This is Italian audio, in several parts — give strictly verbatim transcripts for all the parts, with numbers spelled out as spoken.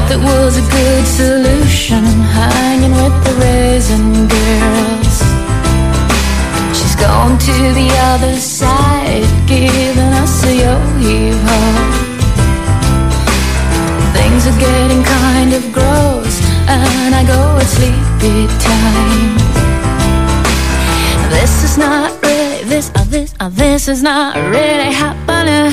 there was a good solution, hanging with the raisin girls. She's gone to the other side, giving us a yo-yo. Things are getting kind of gross, and I go at sleepy time. This is not really, this, uh, this, uh, this is not really happening.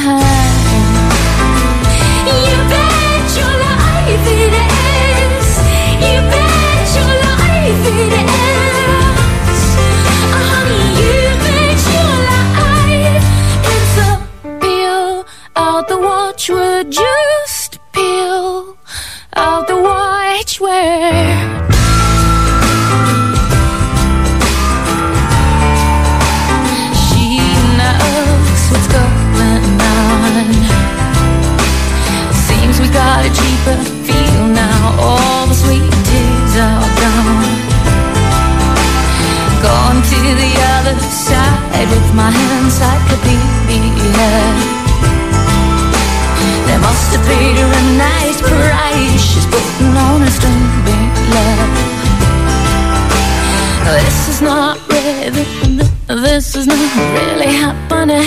You bet your life it is. You bet your life it is. Honey, you bet your life it's a peel out the watchword, just peel out the watchword. What's going on? Seems we got a cheaper feel now. All the sweet teas are gone. Gone to the other side with my encyclopedia. They must have paid her a nice price. She's putting on a string big love. This is not really, this is not really happening.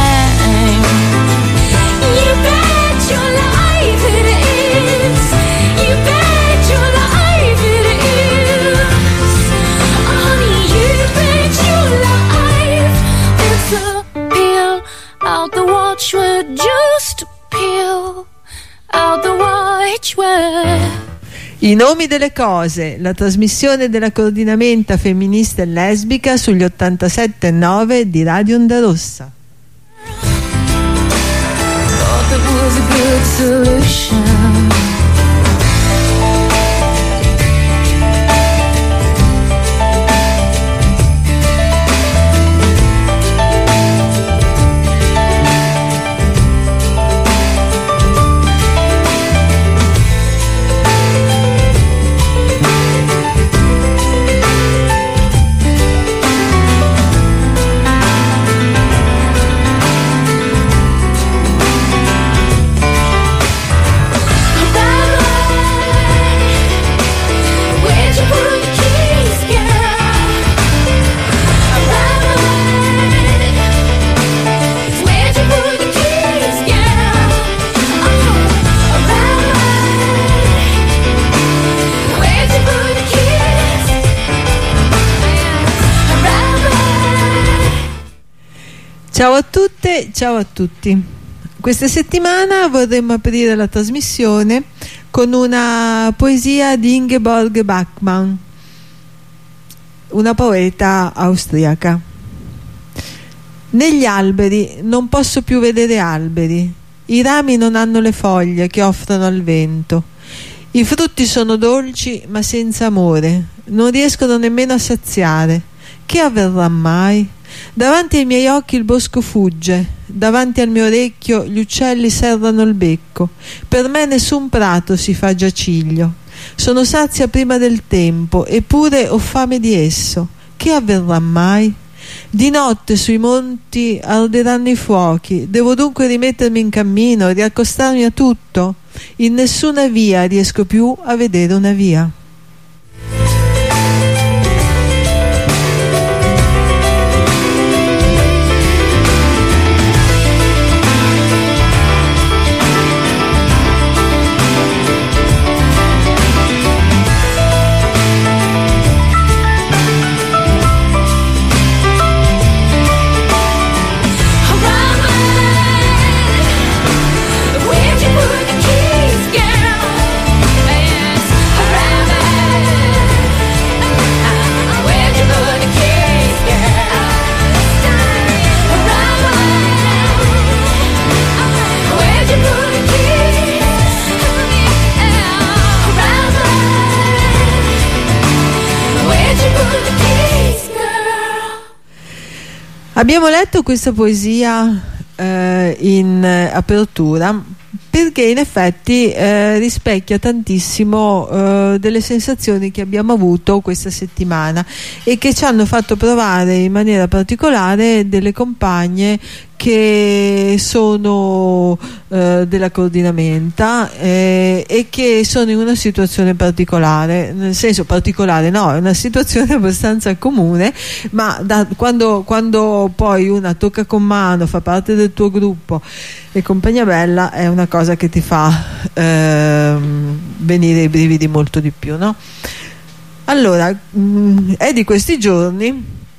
You bet your life it is. You bet your life it is. Honey, you bet your life it's a peel out the watchword, just peel out the watchword. I nomi delle cose, la trasmissione della coordinamenta femminista e lesbica sugli ottantasette e nove di Radio Onda Rossa. Ciao a tutte, ciao a tutti. Questa settimana vorremmo aprire la trasmissione con una poesia di Ingeborg Bachmann, una poeta austriaca. Negli alberi non posso più vedere alberi, i rami non hanno le foglie che offrono al vento, i frutti sono dolci ma senza amore, non riescono nemmeno a saziare. Che avverrà mai? Davanti ai miei occhi il bosco fugge, davanti al mio orecchio gli uccelli serrano il becco, per me nessun prato si fa giaciglio, sono sazia prima del tempo, eppure ho fame di esso. Che avverrà mai? Di notte sui monti arderanno i fuochi, devo dunque rimettermi in cammino, riaccostarmi a tutto. In nessuna via riesco più a vedere una via. Abbiamo letto questa poesia eh, in eh, apertura perché in effetti eh, rispecchia tantissimo eh, delle sensazioni che abbiamo avuto questa settimana e che ci hanno fatto provare in maniera particolare delle compagne che sono eh, della coordinamenta eh, e che sono in una situazione particolare, nel senso particolare no, è una situazione abbastanza comune, ma da, quando, quando poi una tocca con mano, fa parte del tuo gruppo e compagnia bella, è una cosa che ti fa eh, venire i brividi molto di più, no? Allora, mh, è di questi giorni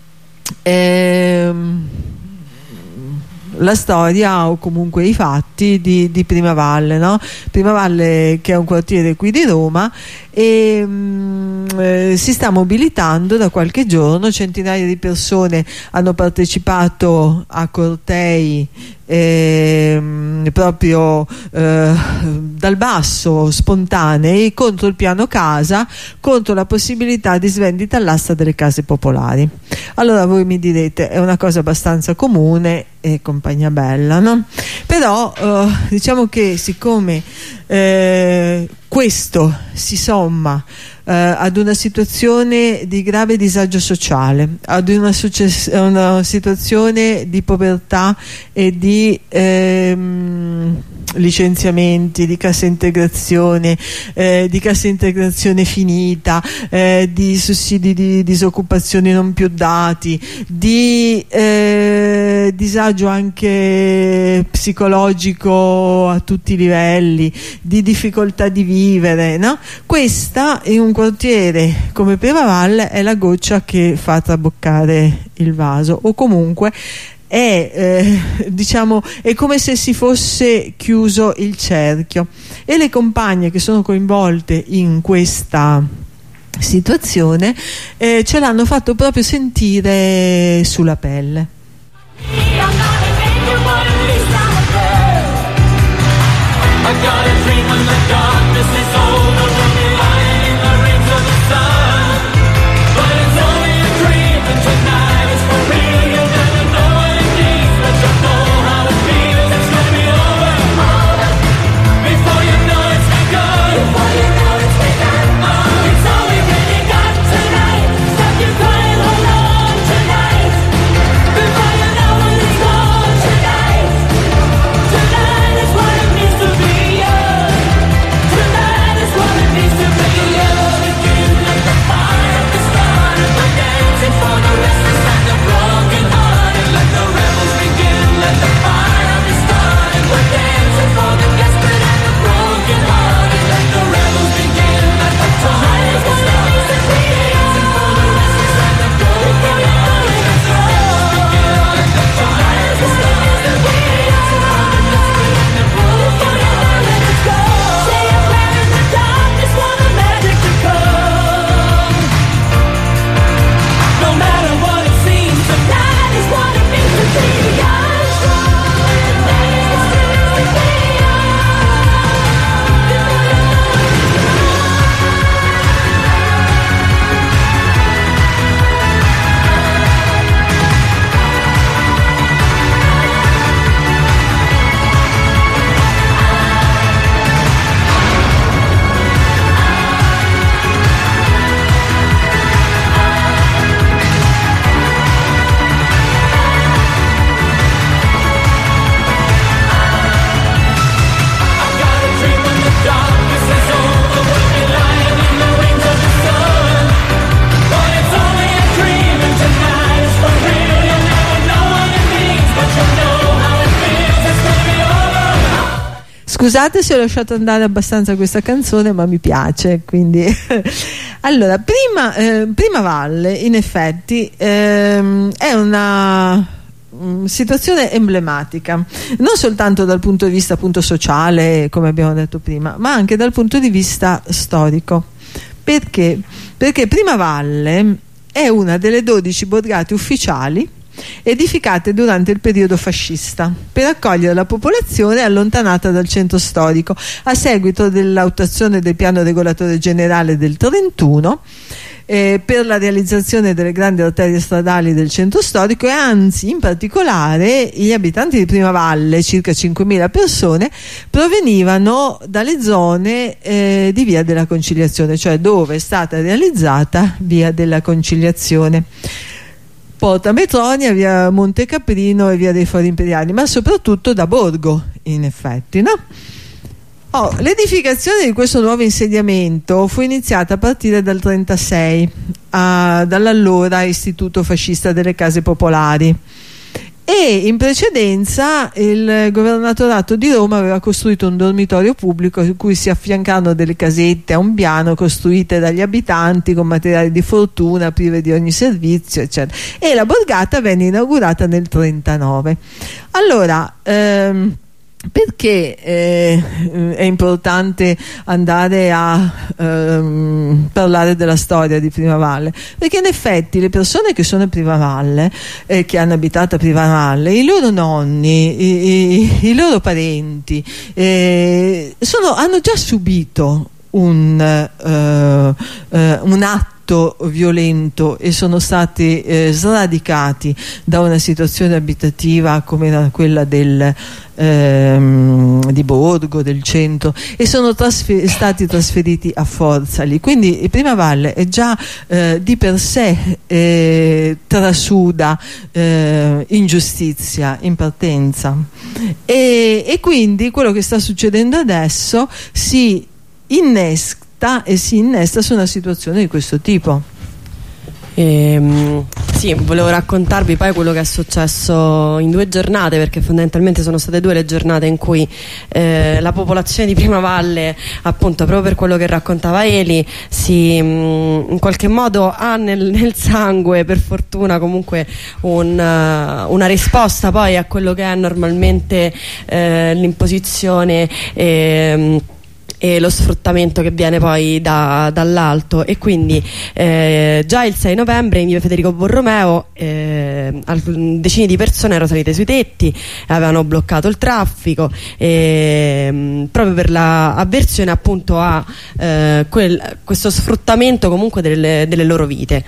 ehm, la storia o comunque i fatti di, di Primavalle, no? Primavalle, che è un quartiere qui di Roma, e mh, eh, si sta mobilitando da qualche giorno. Centinaia di persone hanno partecipato a cortei eh, proprio eh, dal basso, spontanei, contro il piano casa, contro la possibilità di svendita all'asta delle case popolari. Allora voi mi direte, è una cosa abbastanza comune e compagnia bella, no? Però eh, diciamo che siccome eh, questo si somma eh, ad una situazione di grave disagio sociale, ad una, una situazione di povertà e di ehm, licenziamenti, di cassa integrazione, eh, di cassa integrazione finita, eh, di sussidi di disoccupazione non più dati, di eh, disagio anche psicologico a tutti i livelli, di difficoltà di vivere, no? Questa in un quartiere come Primavalle è la goccia che fa traboccare il vaso, o comunque è eh, diciamo è come se si fosse chiuso il cerchio, e le compagne che sono coinvolte in questa situazione eh, ce l'hanno fatto proprio sentire sulla pelle. Scusate se ho lasciato andare abbastanza questa canzone, ma mi piace, quindi allora, prima, eh, Primavalle in effetti ehm, è una situazione emblematica, non soltanto dal punto di vista appunto sociale, come abbiamo detto prima, ma anche dal punto di vista storico. Perché? Perché Primavalle è una delle dodici borgate ufficiali edificate durante il periodo fascista per accogliere la popolazione allontanata dal centro storico a seguito dell'attuazione del piano regolatore generale del trentuno eh, per la realizzazione delle grandi arterie stradali del centro storico, e anzi in particolare gli abitanti di Primavalle, circa cinquemila persone, provenivano dalle zone eh, di Via della Conciliazione, cioè dove è stata realizzata Via della Conciliazione. Porta Metronia, via Montecaprino e via dei Fori Imperiali, ma soprattutto da Borgo, in effetti, no? Oh, l'edificazione di questo nuovo insediamento fu iniziata a partire dal trentasei a, dall'allora Istituto Fascista delle Case Popolari, e in precedenza il governatorato di Roma aveva costruito un dormitorio pubblico in cui si affiancavano delle casette a un piano costruite dagli abitanti con materiali di fortuna, prive di ogni servizio, eccetera, e la borgata venne inaugurata nel trentanove. Allora, ehm, perché eh, è importante andare a ehm, parlare della storia di Primavalle? Perché in effetti le persone che sono a Primavalle, eh, che hanno abitato a Primavalle, i loro nonni, i, i, i loro parenti eh, sono, hanno già subito un, eh, eh, un atto violento e sono stati eh, sradicati da una situazione abitativa come era quella del, ehm, di Borgo, del centro, e sono trasfer- stati trasferiti a forza lì. Quindi Primavalle è già eh, di per sé eh, trasuda eh, ingiustizia in partenza, e, e quindi quello che sta succedendo adesso si innesca e si innesta su una situazione di questo tipo. Ehm, sì, volevo raccontarvi poi quello che è successo in due giornate, perché fondamentalmente sono state due le giornate in cui eh, la popolazione di Primavalle, appunto proprio per quello che raccontava Eli, si mh, in qualche modo ha nel, nel sangue, per fortuna, comunque un, uh, una risposta poi a quello che è normalmente eh, l'imposizione e, e lo sfruttamento che viene poi da, dall'alto. E quindi eh, già il sei novembre in via Federico Borromeo eh, decine di persone erano salite sui tetti, avevano bloccato il traffico eh, proprio per l'avversione appunto a eh, quel, questo sfruttamento comunque delle, delle loro vite.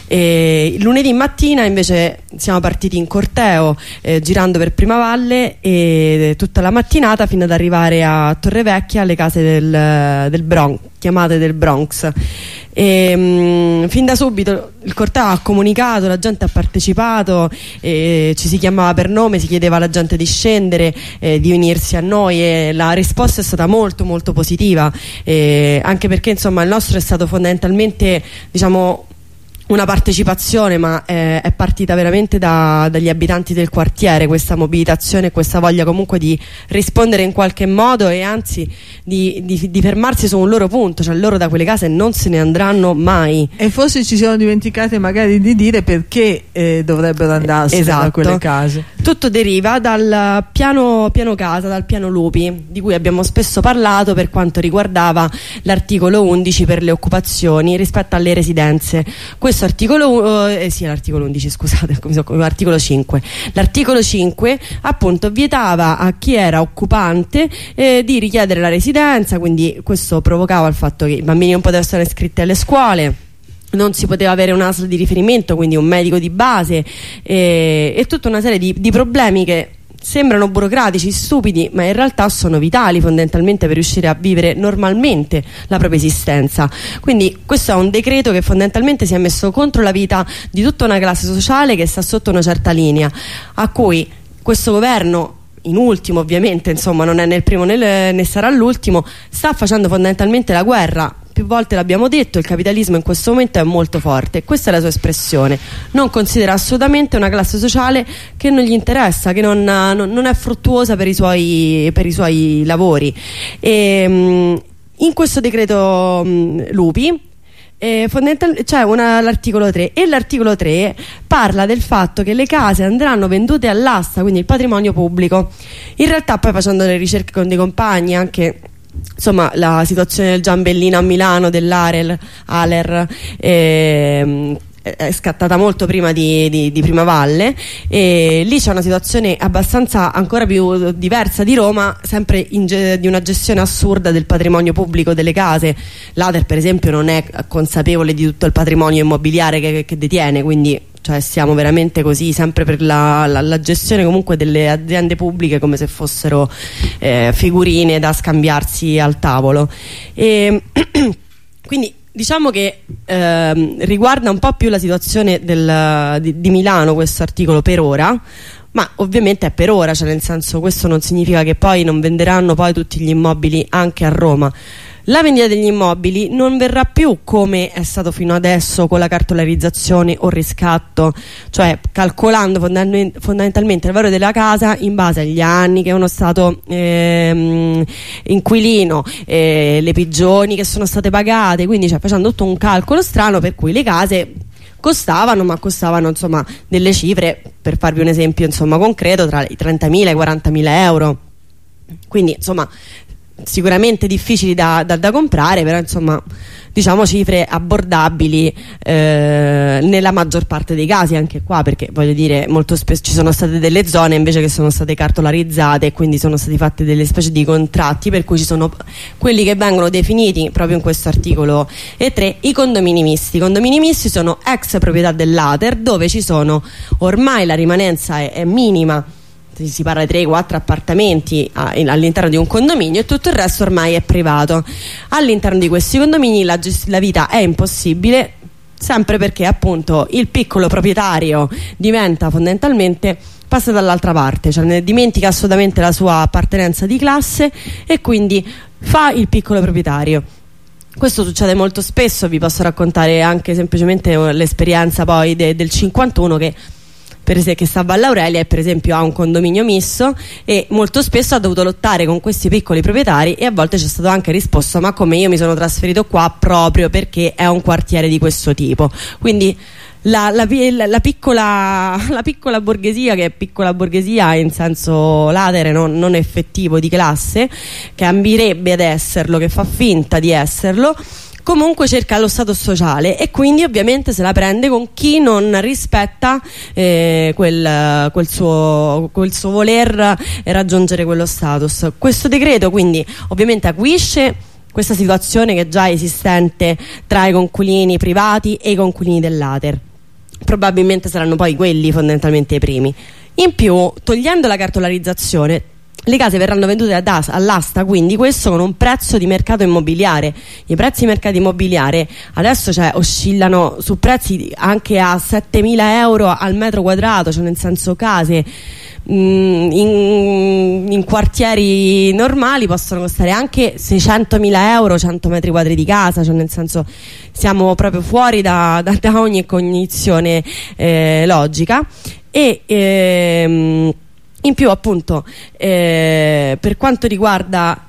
E lunedì mattina invece siamo partiti in corteo eh, girando per Primavalle e tutta la mattinata fino ad arrivare a Torrevecchia, alle case del, del Bronx, chiamate del Bronx. E, mh, fin da subito il corteo ha comunicato, la gente ha partecipato, e ci si chiamava per nome, si chiedeva alla gente di scendere, eh, di unirsi a noi, e la risposta è stata molto molto positiva, eh, anche perché insomma il nostro è stato fondamentalmente, diciamo, una partecipazione, ma eh, è partita veramente da, dagli abitanti del quartiere, questa mobilitazione, questa voglia comunque di rispondere in qualche modo, e anzi di, di, di fermarsi su un loro punto, cioè loro da quelle case non se ne andranno mai. E forse ci siamo dimenticate magari di dire perché eh, dovrebbero andarsene, esatto, da quelle case. Tutto deriva dal piano, piano casa, dal piano Lupi, di cui abbiamo spesso parlato per quanto riguardava l'articolo undici per le occupazioni rispetto alle residenze. Questo articolo eh, sì, l'articolo undici, scusate, l'articolo cinque. L'articolo cinque appunto vietava a chi era occupante eh, di richiedere la residenza, quindi questo provocava il fatto che i bambini non potevano essere iscritti alle scuole, non si poteva avere un A S L di riferimento, quindi un medico di base, eh, e tutta una serie di, di problemi che sembrano burocratici, stupidi, ma in realtà sono vitali fondamentalmente per riuscire a vivere normalmente la propria esistenza. Quindi questo è un decreto che fondamentalmente si è messo contro la vita di tutta una classe sociale che sta sotto una certa linea, a cui questo governo, in ultimo ovviamente, insomma non è né il primo né, né sarà l'ultimo, sta facendo fondamentalmente la guerra. Più volte l'abbiamo detto, il capitalismo in questo momento è molto forte, questa è la sua espressione. Non considera assolutamente una classe sociale che non gli interessa, che non, non, non è fruttuosa per i suoi, per i suoi lavori. E, mh, in questo decreto mh, Lupi Eh, fondamental- c'è una, l'articolo tre, e l'articolo tre parla del fatto che le case andranno vendute all'asta, quindi il patrimonio pubblico. In realtà poi, facendo le ricerche con dei compagni, anche insomma la situazione del Giambellino a Milano, dell'Aler Aler, ehm, è scattata molto prima di, di, di Primavalle, e lì c'è una situazione abbastanza ancora più diversa di Roma, sempre in ge- di una gestione assurda del patrimonio pubblico delle case. L'Ader per esempio non è consapevole di tutto il patrimonio immobiliare che, che detiene, quindi cioè siamo veramente così, sempre per la, la, la gestione comunque delle aziende pubbliche come se fossero eh, figurine da scambiarsi al tavolo. E quindi diciamo che ehm, riguarda un po' più la situazione del, di, di Milano questo articolo per ora, ma ovviamente è per ora, cioè nel senso, questo non significa che poi non venderanno poi tutti gli immobili anche a Roma. La vendita degli immobili non verrà più come è stato fino adesso con la cartolarizzazione o riscatto, cioè calcolando fondamentalmente il valore della casa in base agli anni che uno stato ehm, inquilino, eh, le pigioni che sono state pagate, quindi cioè facendo tutto un calcolo strano per cui le case costavano, ma costavano insomma delle cifre, per farvi un esempio insomma concreto, tra i trentamila e i quarantamila euro, quindi insomma sicuramente difficili da, da, da comprare, però insomma diciamo cifre abbordabili eh, nella maggior parte dei casi, anche qua, perché voglio dire, molto spesso ci sono state delle zone invece che sono state cartolarizzate e quindi sono stati fatti delle specie di contratti, per cui ci sono quelli che vengono definiti proprio in questo articolo e tre i condomini misti. I condomini misti sono ex proprietà dell'Ater, dove ci sono ormai la rimanenza è, è minima, si parla di tre quattro appartamenti all'interno di un condominio e tutto il resto ormai è privato. All'interno di questi condomini la, la vita è impossibile, sempre perché appunto il piccolo proprietario diventa fondamentalmente, passa dall'altra parte, cioè ne dimentica assolutamente la sua appartenenza di classe e quindi fa il piccolo proprietario. Questo succede molto spesso, vi posso raccontare anche semplicemente l'esperienza poi de, del cinquantuno che per esempio, che sta a Valle Aurelia e per esempio ha un condominio misto e molto spesso ha dovuto lottare con questi piccoli proprietari e a volte c'è stato anche risposto: ma come, io mi sono trasferito qua proprio perché è un quartiere di questo tipo. Quindi la, la, la, piccola, la piccola borghesia, che è piccola borghesia in senso latere, non, non effettivo, di classe, che ambirebbe ad esserlo, che fa finta di esserlo, comunque cerca lo status sociale e quindi ovviamente se la prende con chi non rispetta eh, quel, quel, suo, quel suo voler raggiungere quello status. Questo decreto quindi ovviamente acuisce questa situazione che è già esistente tra i conquilini privati e i conquilini dell'Ater. Probabilmente saranno poi quelli fondamentalmente i primi. In più, togliendo la cartolarizzazione, le case verranno vendute all'asta, quindi questo con un prezzo di mercato immobiliare. I prezzi di mercato immobiliare adesso cioè, oscillano su prezzi anche a settemila euro al metro quadrato, cioè nel senso case mh, in, in quartieri normali possono costare anche seicentomila euro cento metri quadri di casa, cioè nel senso siamo proprio fuori da, da, da ogni cognizione eh, logica. E ehm, in più appunto eh, per quanto riguarda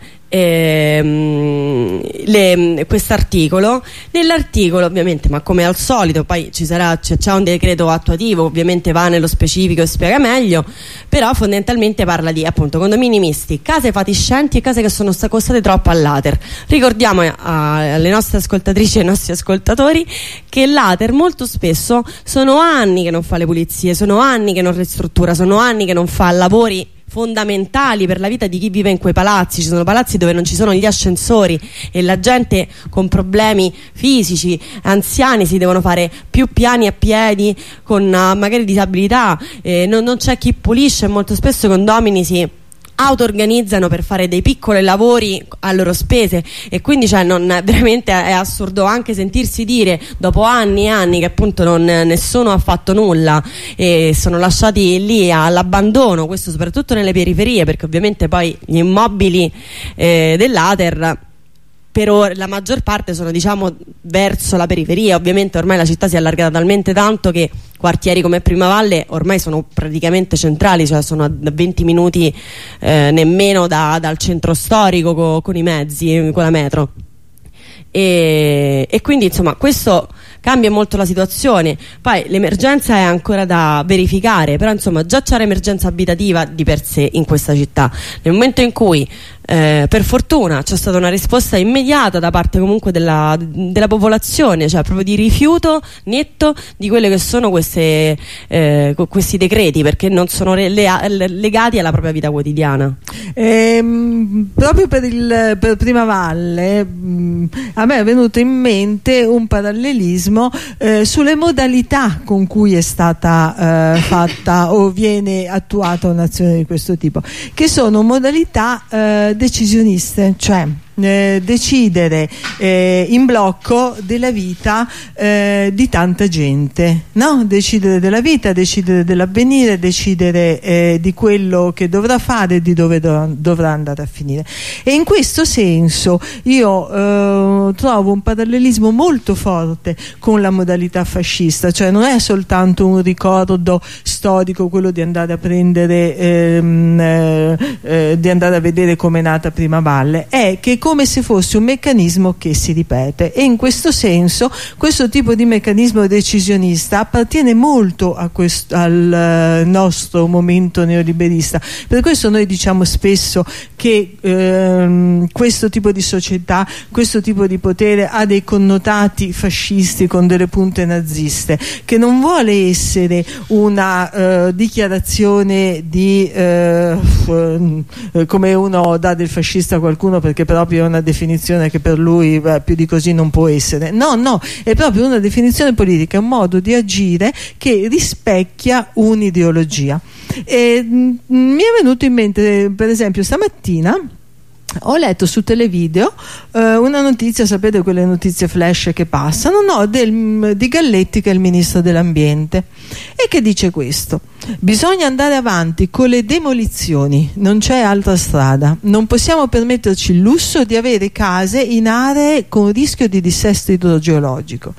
ehm, quest'articolo, nell'articolo ovviamente, ma come al solito poi ci sarà, c'è un decreto attuativo, ovviamente va nello specifico e spiega meglio, però fondamentalmente parla di appunto condomini misti, case fatiscenti e case che sono costate troppo all'Ater. Ricordiamo a, alle nostre ascoltatrici e ai nostri ascoltatori che l'Ater molto spesso sono anni che non fa le pulizie, sono anni che non ristruttura, sono anni che non fa lavori fondamentali per la vita di chi vive in quei palazzi. Ci sono palazzi dove non ci sono gli ascensori e la gente con problemi fisici, anziani, si devono fare più piani a piedi con uh, magari disabilità, eh, non, non c'è chi pulisce e molto spesso i condomini si auto-organizzano per fare dei piccoli lavori a loro spese e quindi cioè non, veramente è assurdo anche sentirsi dire dopo anni e anni che appunto non, nessuno ha fatto nulla e sono lasciati lì all'abbandono, questo soprattutto nelle periferie, perché ovviamente poi gli immobili eh, dell'Ater per ora, la maggior parte sono diciamo verso la periferia. Ovviamente ormai la città si è allargata talmente tanto che quartieri come Primavalle ormai sono praticamente centrali, cioè sono a venti minuti eh, nemmeno da, dal centro storico co, con i mezzi, con la metro. E, e quindi insomma questo cambia molto la situazione. Poi l'emergenza è ancora da verificare, però insomma già c'è l'emergenza abitativa di per sé in questa città. Nel momento in cui eh, per fortuna c'è stata una risposta immediata da parte comunque della, della popolazione, cioè proprio di rifiuto netto di quelle che sono queste, eh, questi decreti, perché non sono le, le, legati alla propria vita quotidiana. Ehm, proprio per il per Primavalle mh, a me è venuto in mente un parallelismo eh, sulle modalità con cui è stata eh, fatta o viene attuata un'azione di questo tipo, che sono modalità eh, decisioniste, cioè eh, decidere eh, in blocco della vita eh, di tanta gente, no? Decidere della vita, decidere dell'avvenire, decidere eh, di quello che dovrà fare e di dove do dovrà andare a finire. E in questo senso io eh, trovo un parallelismo molto forte con la modalità fascista, cioè non è soltanto un ricordo storico quello di andare a prendere ehm, eh, eh, di andare a vedere come è nata Prima Valle, è che come se fosse un meccanismo che si ripete, e in questo senso questo tipo di meccanismo decisionista appartiene molto a questo, al nostro momento neoliberista. Per questo noi diciamo spesso che ehm, questo tipo di società, questo tipo di potere ha dei connotati fascisti con delle punte naziste, che non vuole essere una eh, dichiarazione di eh, eh, come uno dà del fascista a qualcuno perché proprio è una definizione che per lui beh, più di così non può essere. No, no, è proprio una definizione politica, un modo di agire che rispecchia un'ideologia. E mh, mi è venuto in mente, per esempio, stamattina ho letto su Televideo eh, una notizia, sapete quelle notizie flash che passano, no, del, di Galletti, che è il ministro dell'ambiente, e che dice questo: bisogna andare avanti con le demolizioni, non c'è altra strada, non possiamo permetterci il lusso di avere case in aree con rischio di dissesto idrogeologico.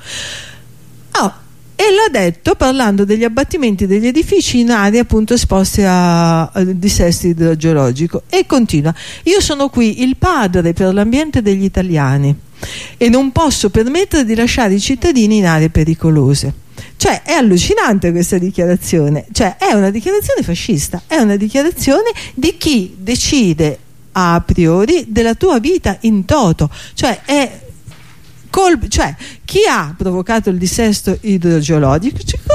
Oh, e l'ha detto parlando degli abbattimenti degli edifici in aree appunto esposte a, a dissesto idrogeologico, e continua: io sono qui il padre per l'ambiente degli italiani e non posso permettere di lasciare i cittadini in aree pericolose. Cioè è allucinante questa dichiarazione, cioè è una dichiarazione fascista, è una dichiarazione di chi decide a priori della tua vita in toto, cioè è Col, cioè chi ha provocato il dissesto idrogeologico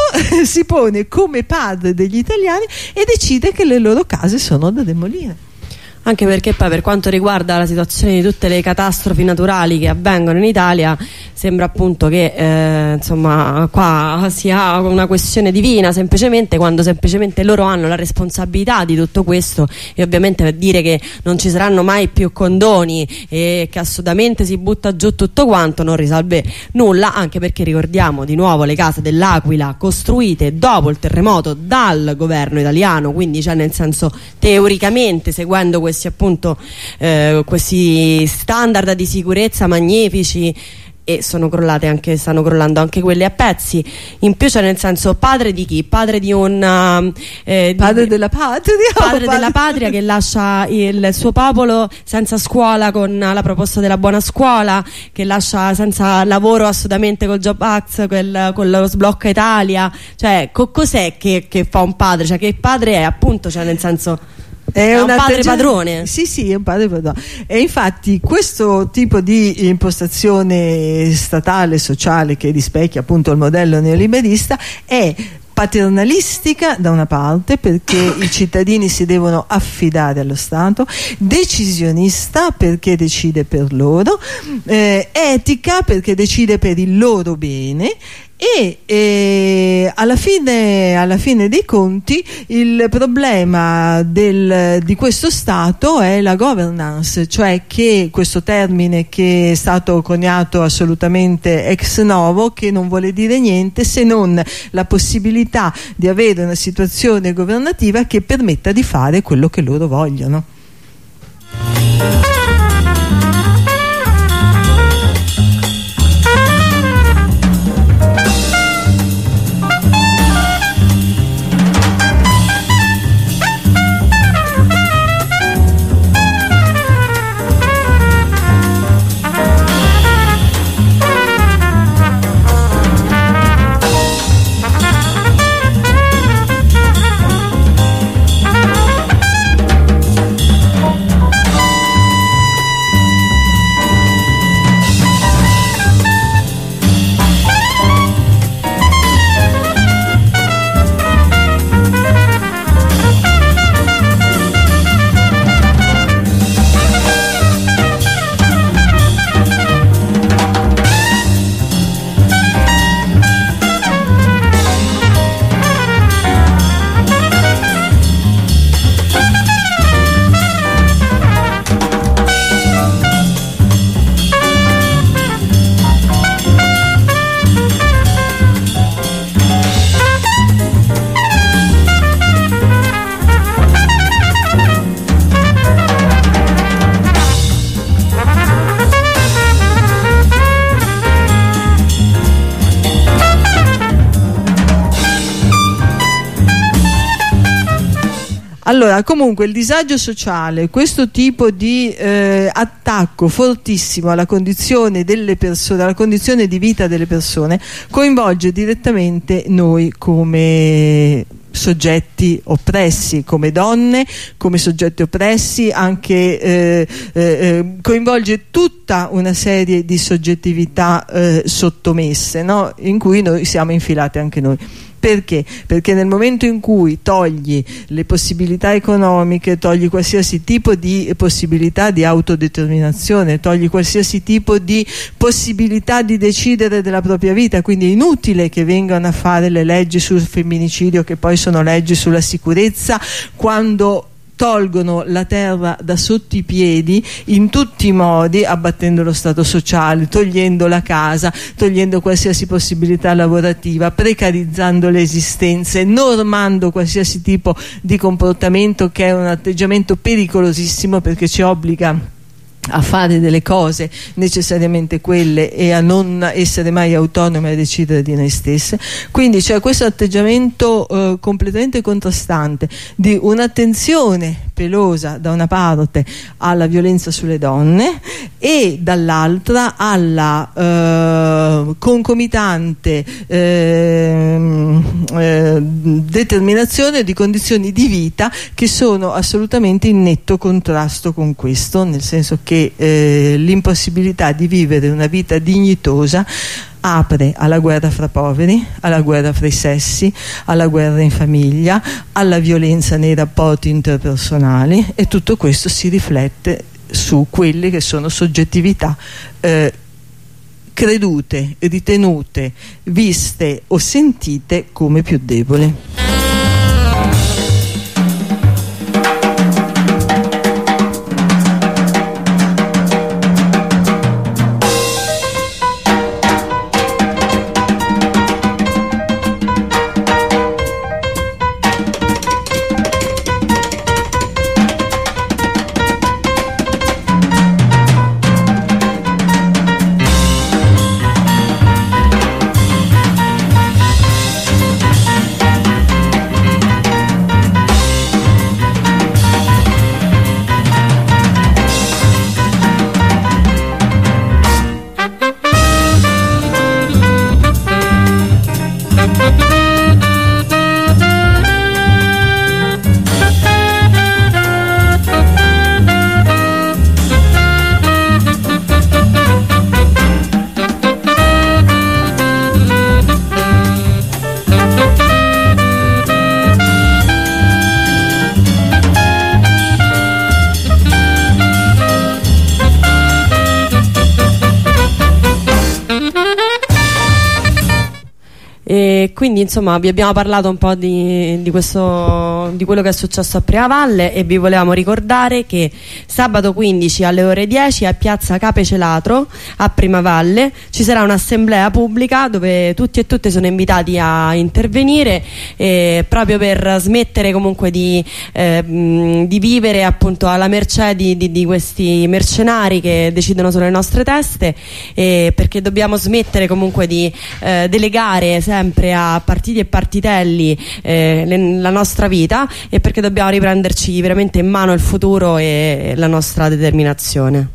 si pone come padre degli italiani e decide che le loro case sono da demolire. Anche perché poi, per quanto riguarda la situazione di tutte le catastrofi naturali che avvengono in Italia, sembra appunto che eh, insomma qua sia una questione divina, semplicemente, quando semplicemente loro hanno la responsabilità di tutto questo. E ovviamente per dire che non ci saranno mai più condoni e che assolutamente si butta giù tutto quanto non risolve nulla, anche perché ricordiamo di nuovo le case dell'Aquila costruite dopo il terremoto dal governo italiano, quindi cioè nel senso teoricamente seguendo questo questi appunto eh, questi standard di sicurezza magnifici, e sono crollate anche, stanno crollando anche quelle a pezzi. In più, cioè nel senso, padre di chi? Padre di un eh, padre di, della patria padre della patria che lascia il suo popolo senza scuola con la proposta della buona scuola, che lascia senza lavoro assolutamente col Job Act, quel, con lo sblocca Italia. Cioè co cos'è che, che fa un padre? Cioè che padre è, appunto, cioè nel senso È, è un padre padrone. Sì, sì, è un padre padrone. E infatti questo tipo di impostazione statale, sociale, che rispecchia appunto il modello neoliberista, è paternalistica da una parte, perché i cittadini si devono affidare allo Stato, decisionista perché decide per loro, eh, etica perché decide per il loro bene, e eh, alla fine, alla fine dei conti il problema del, di questo Stato è la governance, cioè che questo termine che è stato coniato assolutamente ex novo, che non vuole dire niente se non la possibilità di avere una situazione governativa che permetta di fare quello che loro vogliono. Allora, comunque il disagio sociale, questo tipo di eh, attacco fortissimo alla condizione delle persone, alla condizione di vita delle persone, coinvolge direttamente noi come soggetti oppressi, come donne, come soggetti oppressi, anche eh, eh, coinvolge tutta una serie di soggettività eh, sottomesse, no? In cui noi siamo infilati anche noi. Perché? Perché nel momento in cui togli le possibilità economiche, togli qualsiasi tipo di possibilità di autodeterminazione, togli qualsiasi tipo di possibilità di decidere della propria vita, quindi è inutile che vengano a fare le leggi sul femminicidio, che poi sono leggi sulla sicurezza, quando tolgono la terra da sotto i piedi in tutti i modi, abbattendo lo stato sociale, togliendo la casa, togliendo qualsiasi possibilità lavorativa, precarizzando le esistenze, normando qualsiasi tipo di comportamento, che è un atteggiamento pericolosissimo, perché ci obbliga a fare delle cose necessariamente quelle e a non essere mai autonome a decidere di noi stesse. Quindi c'è questo atteggiamento eh, completamente contrastante di un'attenzione pelosa da una parte alla violenza sulle donne e dall'altra alla eh, concomitante eh, eh, determinazione di condizioni di vita che sono assolutamente in netto contrasto con questo, nel senso che che eh, l'impossibilità di vivere una vita dignitosa apre alla guerra fra poveri, alla guerra fra i sessi, alla guerra in famiglia, alla violenza nei rapporti interpersonali, e tutto questo si riflette su quelle che sono soggettività eh, credute, ritenute, viste o sentite come più deboli. E quindi insomma vi abbiamo parlato un po' di, di, questo, di quello che è successo a Primavalle, e vi volevamo ricordare che sabato quindici alle ore dieci a Piazza Cape Celatro a Primavalle ci sarà un'assemblea pubblica dove tutti e tutte sono invitati a intervenire, eh, proprio per smettere comunque di, eh, di vivere appunto alla mercé di, di, di questi mercenari che decidono sulle nostre teste, eh, perché dobbiamo smettere comunque di eh, delegare sempre a partiti e partitelli eh, le, la nostra vita, e perché dobbiamo riprenderci veramente in mano il futuro e la nostra determinazione.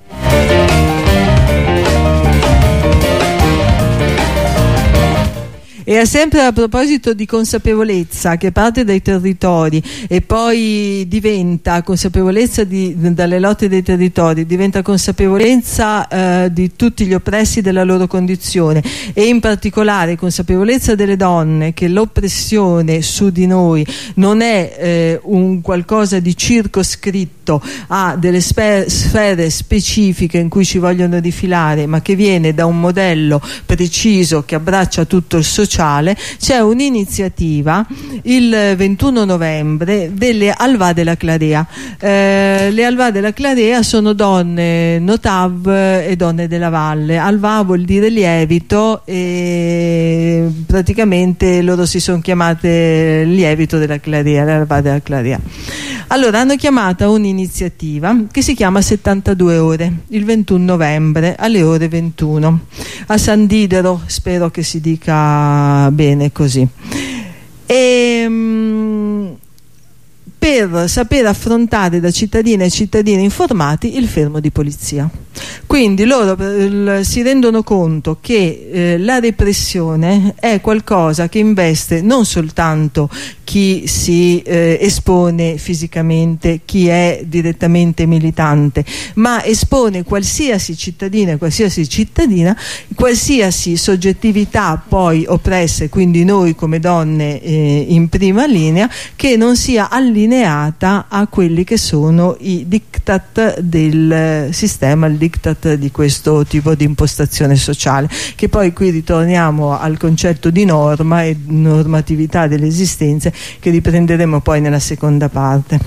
E sempre a proposito di consapevolezza che parte dai territori e poi diventa consapevolezza di, dalle lotte dei territori, diventa consapevolezza eh, di tutti gli oppressi della loro condizione, e in particolare consapevolezza delle donne che l'oppressione su di noi non è eh, un qualcosa di circoscritto a delle sfere specifiche in cui ci vogliono rifilare, ma che viene da un modello preciso che abbraccia tutto il sociale. C'è un'iniziativa il ventuno novembre delle Alvà della Clarea. Eh, le Alvà della Clarea sono donne Notav e donne della valle. Alvà vuol dire lievito, e praticamente loro si sono chiamate lievito della Clarea, le Alvà della Clarea. Allora hanno chiamata un'iniziativa che si chiama settantadue ore, il ventuno novembre alle ore ventuno a San Didero, spero che si dica bene così. E, per saper affrontare da cittadine e cittadini informati il fermo di polizia. Quindi loro eh, si rendono conto che eh, la repressione è qualcosa che investe non soltanto chi si eh, espone fisicamente, chi è direttamente militante, ma espone qualsiasi cittadino e qualsiasi cittadina, qualsiasi soggettività poi oppresse, quindi noi come donne eh, in prima linea, che non sia allineata a quelli che sono i diktat del sistema, il diktat di questo tipo di impostazione sociale, che poi qui ritorniamo al concetto di norma e normatività delle esistenze, che riprenderemo poi nella seconda parte.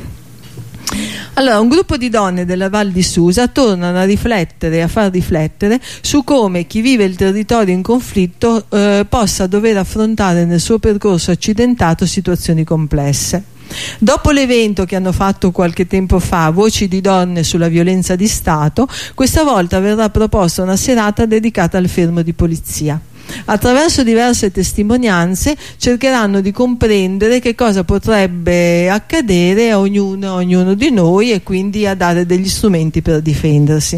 Allora, un gruppo di donne della Val di Susa tornano a riflettere, a far riflettere su come chi vive il territorio in conflitto eh, possa dover affrontare nel suo percorso accidentato situazioni complesse. Dopo l'evento che hanno fatto qualche tempo fa, Voci di donne sulla violenza di Stato, questa volta verrà proposta una serata dedicata al fermo di polizia. Attraverso diverse testimonianze cercheranno di comprendere che cosa potrebbe accadere a ognuno, a ognuno di noi, e quindi a dare degli strumenti per difendersi.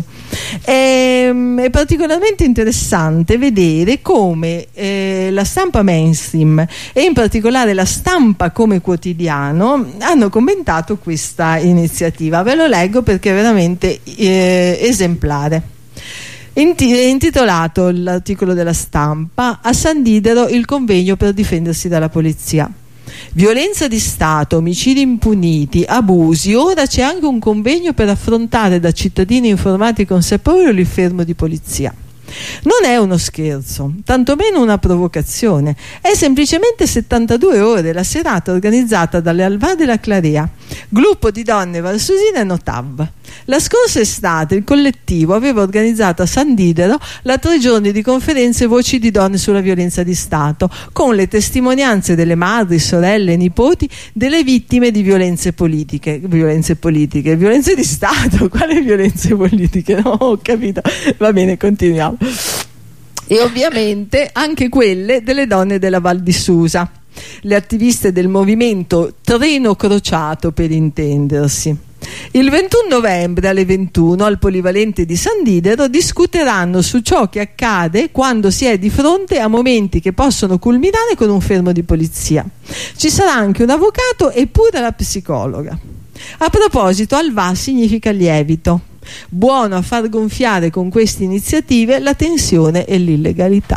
È, è particolarmente interessante vedere come eh, la stampa mainstream e in particolare la stampa come quotidiano hanno commentato questa iniziativa. Ve lo leggo perché è veramente eh, esemplare. È intitolato l'articolo della Stampa: a San Didero il convegno per difendersi dalla polizia. Violenza di Stato, omicidi impuniti, abusi, ora c'è anche un convegno per affrontare da cittadini informati e consapevoli il fermo di polizia. Non è uno scherzo, tantomeno una provocazione, è semplicemente settantadue ore, la serata organizzata dalle Alvar della Clarea, gruppo di donne valsusine e Notav. La scorsa estate il collettivo aveva organizzato a San Didero la tre giorni di conferenze Voci di donne sulla violenza di Stato, con le testimonianze delle madri, sorelle e nipoti delle vittime di violenze politiche. Violenze politiche, violenze di Stato, quali violenze politiche? No, ho capito. Va bene, continuiamo. E ovviamente anche quelle delle donne della Val di Susa, le attiviste del movimento Treno Crociato, per intendersi. Il ventuno novembre alle ventuno al Polivalente di San Didero discuteranno su ciò che accade quando si è di fronte a momenti che possono culminare con un fermo di polizia. Ci sarà anche un avvocato e pure la psicologa. A proposito, Alva significa lievito, buono a far gonfiare con queste iniziative la tensione e l'illegalità.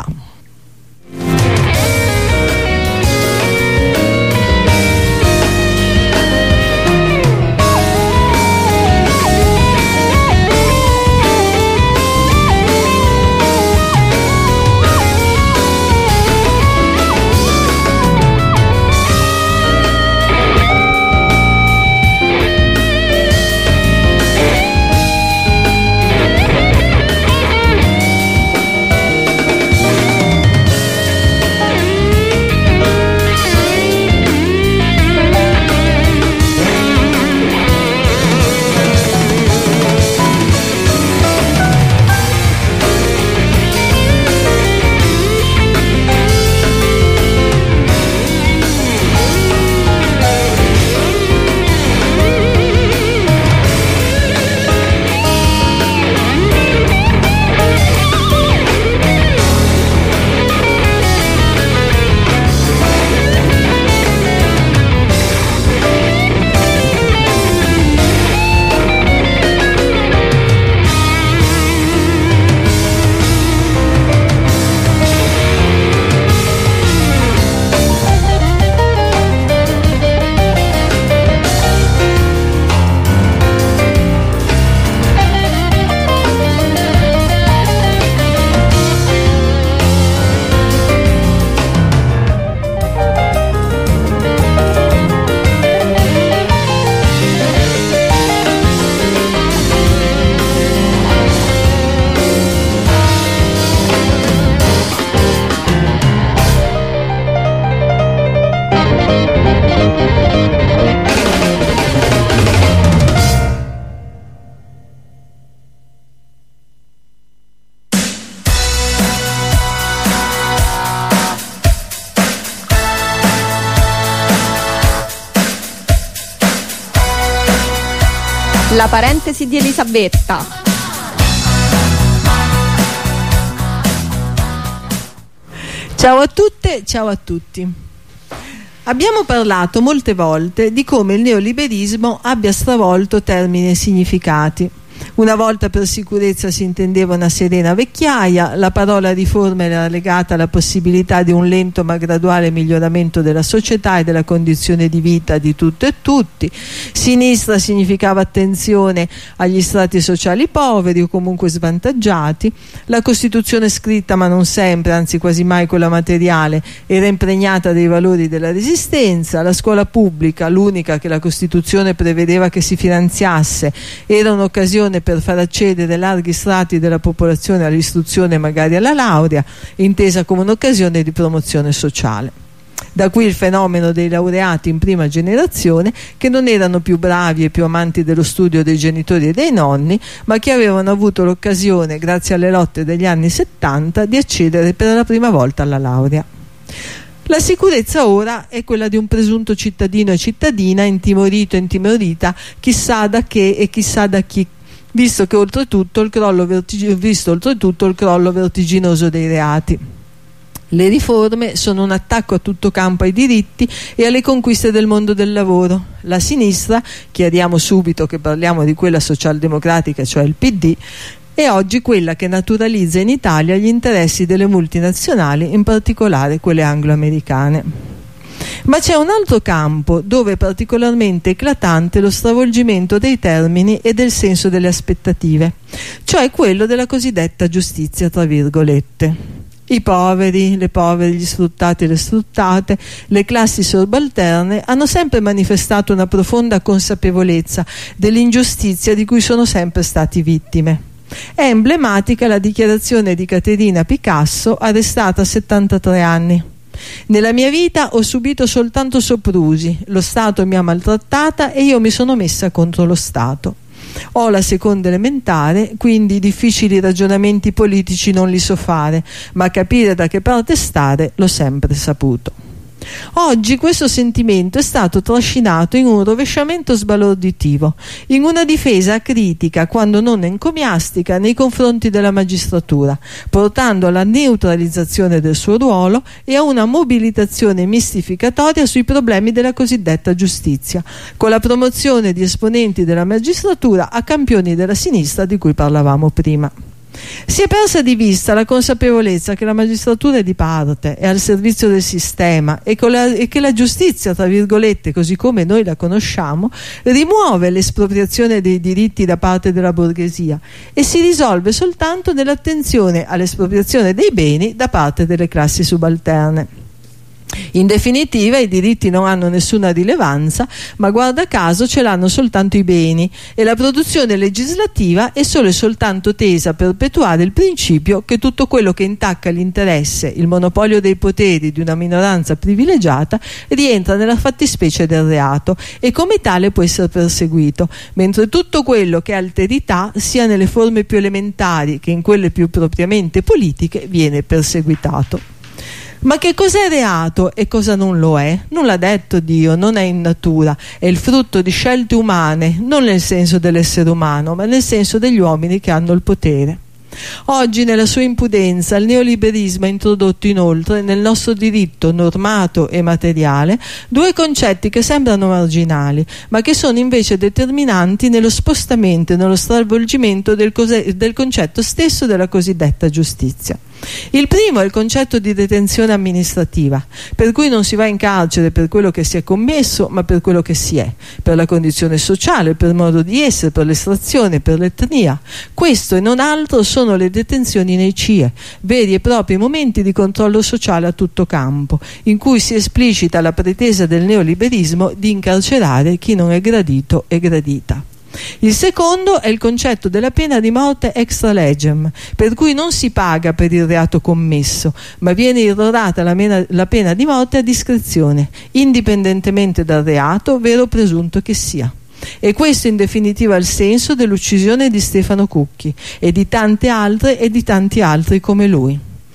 La parentesi di Elisabetta. Ciao a tutte, ciao a tutti. Abbiamo parlato molte volte di come il neoliberismo abbia stravolto termini e significati. Una volta per sicurezza si intendeva una serena vecchiaia, la parola riforma era legata alla possibilità di un lento ma graduale miglioramento della società e della condizione di vita di tutto e tutti. Sinistra significava attenzione agli strati sociali poveri o comunque svantaggiati. La Costituzione scritta, ma non sempre, anzi quasi mai quella materiale, era impregnata dei valori della resistenza. La scuola pubblica, l'unica che la Costituzione prevedeva che si finanziasse, era un'occasione per far accedere larghi strati della popolazione all'istruzione e magari alla laurea, intesa come un'occasione di promozione sociale. Da qui il fenomeno dei laureati in prima generazione, che non erano più bravi e più amanti dello studio dei genitori e dei nonni, ma che avevano avuto l'occasione, grazie alle lotte degli anni settanta, di accedere per la prima volta alla laurea. La sicurezza ora è quella di un presunto cittadino e cittadina intimorito e intimorita chissà da che e chissà da chi, visto che oltretutto il crollo, vertig- visto oltretutto il crollo vertiginoso dei reati. Le riforme sono un attacco a tutto campo ai diritti e alle conquiste del mondo del lavoro. La sinistra, chiariamo subito che parliamo di quella socialdemocratica, cioè il P D, è oggi quella che naturalizza in Italia gli interessi delle multinazionali, in particolare quelle anglo-americane. Ma c'è un altro campo dove è particolarmente eclatante lo stravolgimento dei termini e del senso delle aspettative, cioè quello della cosiddetta giustizia tra virgolette. I poveri, le povere, gli sfruttati e le sfruttate, le classi subalterne hanno sempre manifestato una profonda consapevolezza dell'ingiustizia di cui sono sempre stati vittime. È emblematica la dichiarazione di Caterina Picasso, arrestata a settantatré anni. Nella mia vita ho subito soltanto soprusi, lo Stato mi ha maltrattata e io mi sono messa contro lo Stato. Ho la seconda elementare, quindi i difficili ragionamenti politici non li so fare, ma capire da che parte stare l'ho sempre saputo. Oggi questo sentimento è stato trascinato in un rovesciamento sbalorditivo, in una difesa critica, quando non encomiastica, nei confronti della magistratura, portando alla neutralizzazione del suo ruolo e a una mobilitazione mistificatoria sui problemi della cosiddetta giustizia, con la promozione di esponenti della magistratura a campioni della sinistra di cui parlavamo prima. Si è persa di vista la consapevolezza che la magistratura è di parte, è al servizio del sistema e, con la, e che la giustizia, tra virgolette, così come noi la conosciamo, rimuove l'espropriazione dei diritti da parte della borghesia e si risolve soltanto nell'attenzione all'espropriazione dei beni da parte delle classi subalterne. In definitiva, i diritti non hanno nessuna rilevanza, ma guarda caso ce l'hanno soltanto i beni, e la produzione legislativa è solo e soltanto tesa a perpetuare il principio che tutto quello che intacca l'interesse, il monopolio dei poteri di una minoranza privilegiata rientra nella fattispecie del reato e come tale può essere perseguito, mentre tutto quello che è alterità, sia nelle forme più elementari che in quelle più propriamente politiche, viene perseguitato. Ma che cos'è reato e cosa non lo è? Non l'ha detto Dio, non è in natura, è il frutto di scelte umane, non nel senso dell'essere umano, ma nel senso degli uomini che hanno il potere. Oggi, nella sua impudenza, il neoliberismo ha introdotto inoltre nel nostro diritto normato e materiale due concetti che sembrano marginali, ma che sono invece determinanti nello spostamento e nello stravolgimento del, del concetto stesso della cosiddetta giustizia. Il primo è il concetto di detenzione amministrativa, per cui non si va in carcere per quello che si è commesso, ma per quello che si è, per la condizione sociale, per il modo di essere, per l'estrazione, per l'etnia. Questo e non altro sono le detenzioni nei C I E, veri e propri momenti di controllo sociale a tutto campo, in cui si esplicita la pretesa del neoliberismo di incarcerare chi non è gradito e gradita. Il secondo è il concetto della pena di morte extra legem, per cui non si paga per il reato commesso, ma viene irrorata la pena, la pena di morte a discrezione, indipendentemente dal reato, vero o presunto che sia. E questo in definitiva è il senso dell'uccisione di Stefano Cucchi e di tante altre e di tanti altri come lui.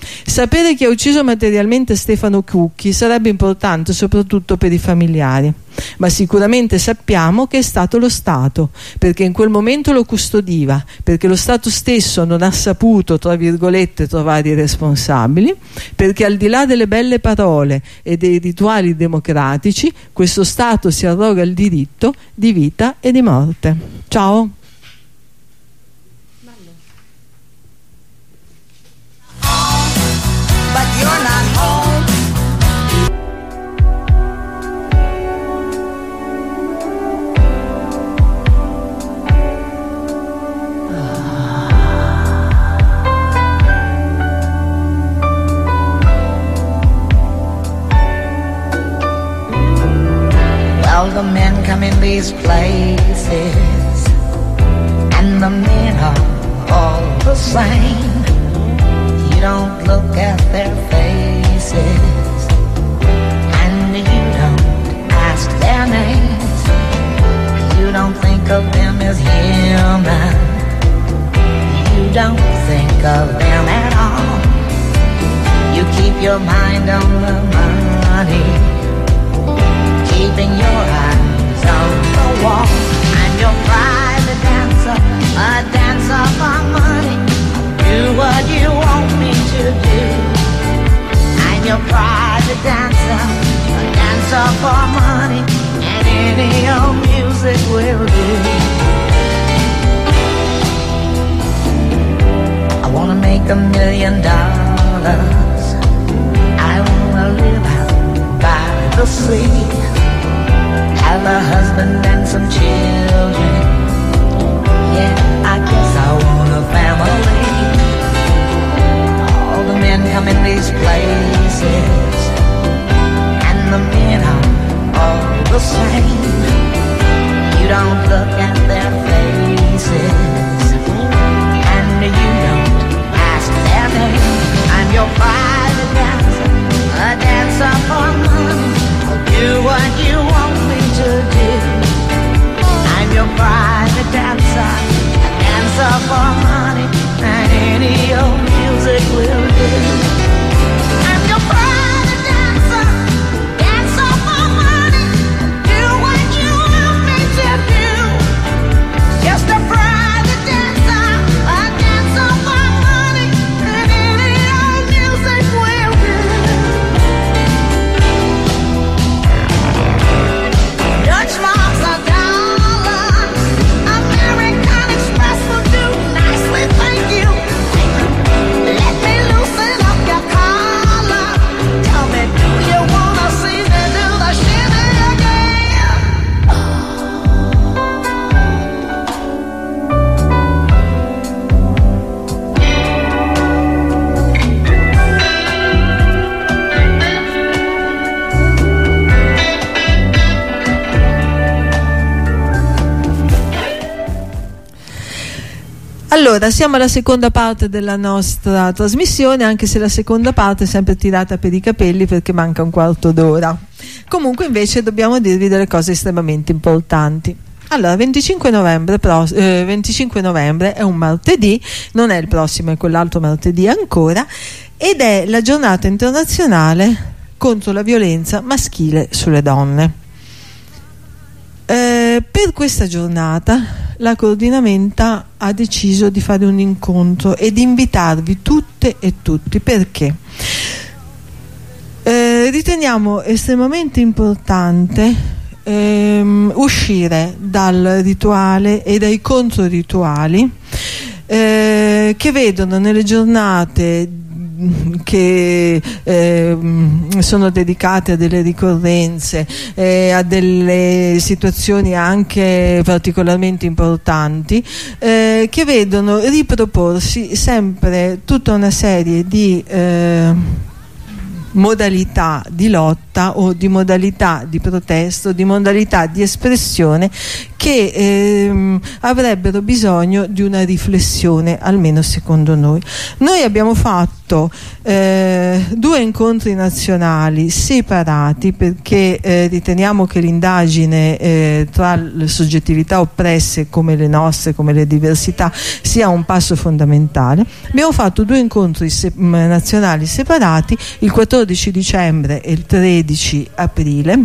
Sapere chi ha ucciso materialmente Stefano Cucchi sarebbe importante soprattutto per i familiari, ma sicuramente sappiamo che è stato lo Stato, perché in quel momento lo custodiva, perché lo Stato stesso non ha saputo, tra virgolette, trovare i responsabili, perché al di là delle belle parole e dei rituali democratici, questo Stato si arroga il diritto di vita e di morte. Ciao. But you're not home. Well, the men come in these places, and the men are all the same. Don't look at their faces, and you don't ask their names. You don't think of them as human. You don't think of them at all. You keep your mind on the money, keeping your eyes on the wall. I'm your private dancer, a dancer for money. Do what you want me to do. I'm your private dancer, a dancer for money, and any old music will do. I wanna make a million dollars. I wanna live out by the sea, have a husband and some children. Yeah, I guess I want a family. All the men come in these places, and the men are all the same. You don't look at their faces, and you don't ask their name. I'm your private dancer, a dancer for money. I'll do what you want me to do. I'm your private dancer, a dancer for money, and any old music will do. I'm your private dancer, dancer for money. Do what you want me to do. Just a private dancer, a dancer for money, and any old music will do. Dutch marks are dollars, American Express will do nicely, thank you. Let me loosen up your collar. Tell me, do you wanna see me do the shimmy again? Allora, siamo alla seconda parte della nostra trasmissione, anche se la seconda parte è sempre tirata per i capelli perché manca un quarto d'ora. Comunque invece dobbiamo dirvi delle cose estremamente importanti. Allora, venticinque novembre, pro, eh, venticinque novembre è un martedì, non è il prossimo, è quell'altro martedì ancora, ed è la giornata internazionale contro la violenza maschile sulle donne. Eh, per questa giornata la coordinamenta ha deciso di fare un incontro e di invitarvi tutte e tutti. Perché? Eh, riteniamo estremamente importante ehm, uscire dal rituale e dai controrituali eh, che vedono nelle giornate che eh, sono dedicate a delle ricorrenze, eh, a delle situazioni anche particolarmente importanti, eh, che vedono riproporsi sempre tutta una serie di eh, modalità di lotta lotta o di modalità di protesta, di modalità di espressione che ehm, avrebbero bisogno di una riflessione, almeno secondo noi. Noi abbiamo fatto eh, due incontri nazionali separati perché eh, riteniamo che l'indagine eh, tra le soggettività oppresse come le nostre, come le diversità, sia un passo fondamentale. Abbiamo fatto due incontri se nazionali separati, il quattordici dicembre e il tredici aprile,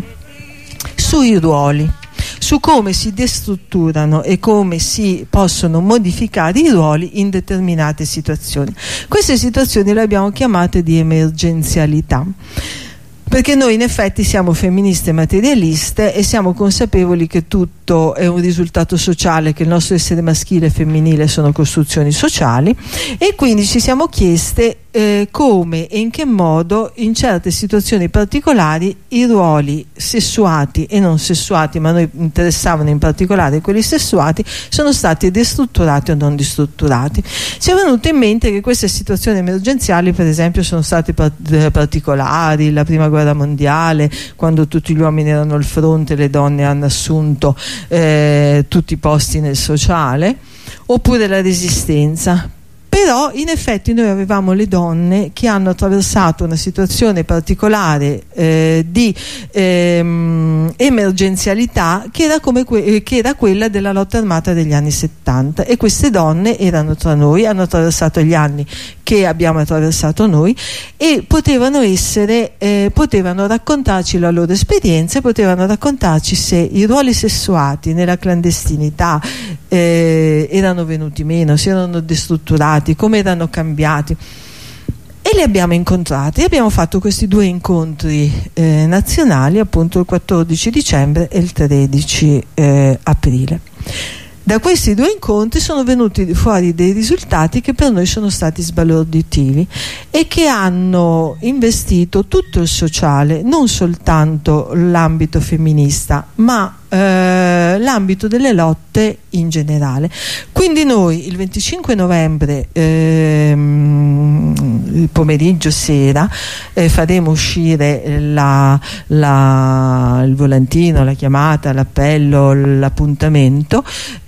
sui ruoli, su come si destrutturano e come si possono modificare i ruoli in determinate situazioni. Queste situazioni le abbiamo chiamate di emergenzialità, perché noi in effetti siamo femministe materialiste e siamo consapevoli che tutto è un risultato sociale, che il nostro essere maschile e femminile sono costruzioni sociali, e quindi ci siamo chieste eh, come e in che modo in certe situazioni particolari i ruoli sessuati e non sessuati, ma noi interessavano in particolare quelli sessuati, sono stati destrutturati o non destrutturati. Ci è venuto in mente che queste situazioni emergenziali, per esempio, sono state part- particolari, la prima guerra mondiale, quando tutti gli uomini erano al fronte, le donne hanno assunto eh, tutti i posti nel sociale, oppure la resistenza. Però in effetti noi avevamo le donne che hanno attraversato una situazione particolare eh, di ehm, emergenzialità che era, come que- che era quella della lotta armata degli anni settanta, e queste donne erano tra noi, hanno attraversato gli anni che abbiamo attraversato noi e potevano essere eh, potevano raccontarci la loro esperienza, potevano raccontarci se i ruoli sessuati nella clandestinità eh, erano venuti meno, si erano destrutturati, come erano cambiati. E li abbiamo incontrati, abbiamo fatto questi due incontri eh, nazionali, appunto il quattordici dicembre e il tredici eh, aprile. Da questi due incontri sono venuti fuori dei risultati che per noi sono stati sbalorditivi e che hanno investito tutto il sociale, non soltanto l'ambito femminista, ma eh, l'ambito delle lotte in generale. Quindi noi il venticinque novembre ehm, il pomeriggio sera eh, faremo uscire la, la, il volantino, la chiamata, l'appello, l'appuntamento.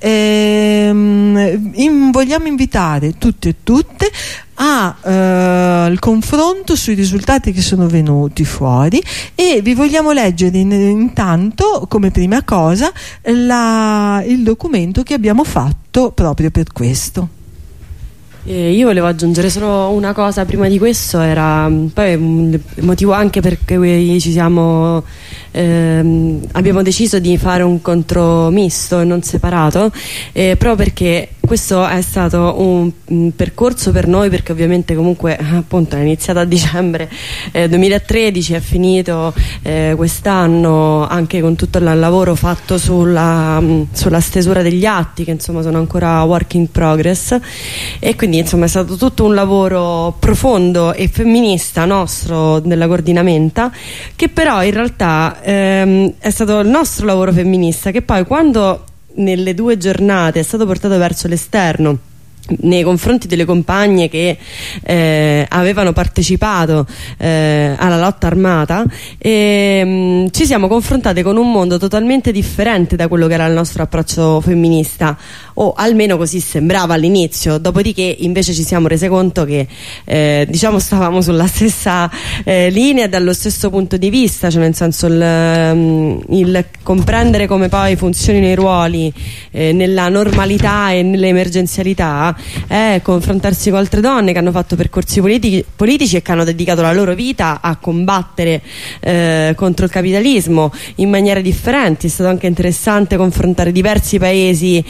Ehm, in, vogliamo invitare tutte e tutte a, eh, al confronto sui risultati che sono venuti fuori, e vi vogliamo leggere in, intanto come prima cosa la, il documento che abbiamo fatto proprio per questo. Eh, io volevo aggiungere solo una cosa prima di questo, era poi il motivo anche perché ci siamo ehm, abbiamo deciso di fare un incontro misto e non separato, eh, proprio perché questo è stato un, un percorso per noi, perché ovviamente comunque appunto è iniziato a dicembre eh, duemilatredici, è finito eh, quest'anno anche con tutto il lavoro fatto sulla, sulla stesura degli atti, che insomma sono ancora work in progress, e quindi insomma è stato tutto un lavoro profondo e femminista nostro della coordinamenta, che però in realtà ehm, è stato il nostro lavoro femminista che poi, quando nelle due giornate è stato portato verso l'esterno nei confronti delle compagne che eh, avevano partecipato eh, alla lotta armata, e, mh, ci siamo confrontate con un mondo totalmente differente da quello che era il nostro approccio femminista, o almeno così sembrava all'inizio. Dopodiché invece ci siamo rese conto che eh, diciamo stavamo sulla stessa eh, linea, dallo stesso punto di vista, cioè nel senso il, il comprendere come poi funzionino i ruoli eh, nella normalità e nell'emergenzialità è confrontarsi con altre donne che hanno fatto percorsi politici, politici e che hanno dedicato la loro vita a combattere eh, contro il capitalismo in maniere differenti. È stato anche interessante confrontare diversi paesi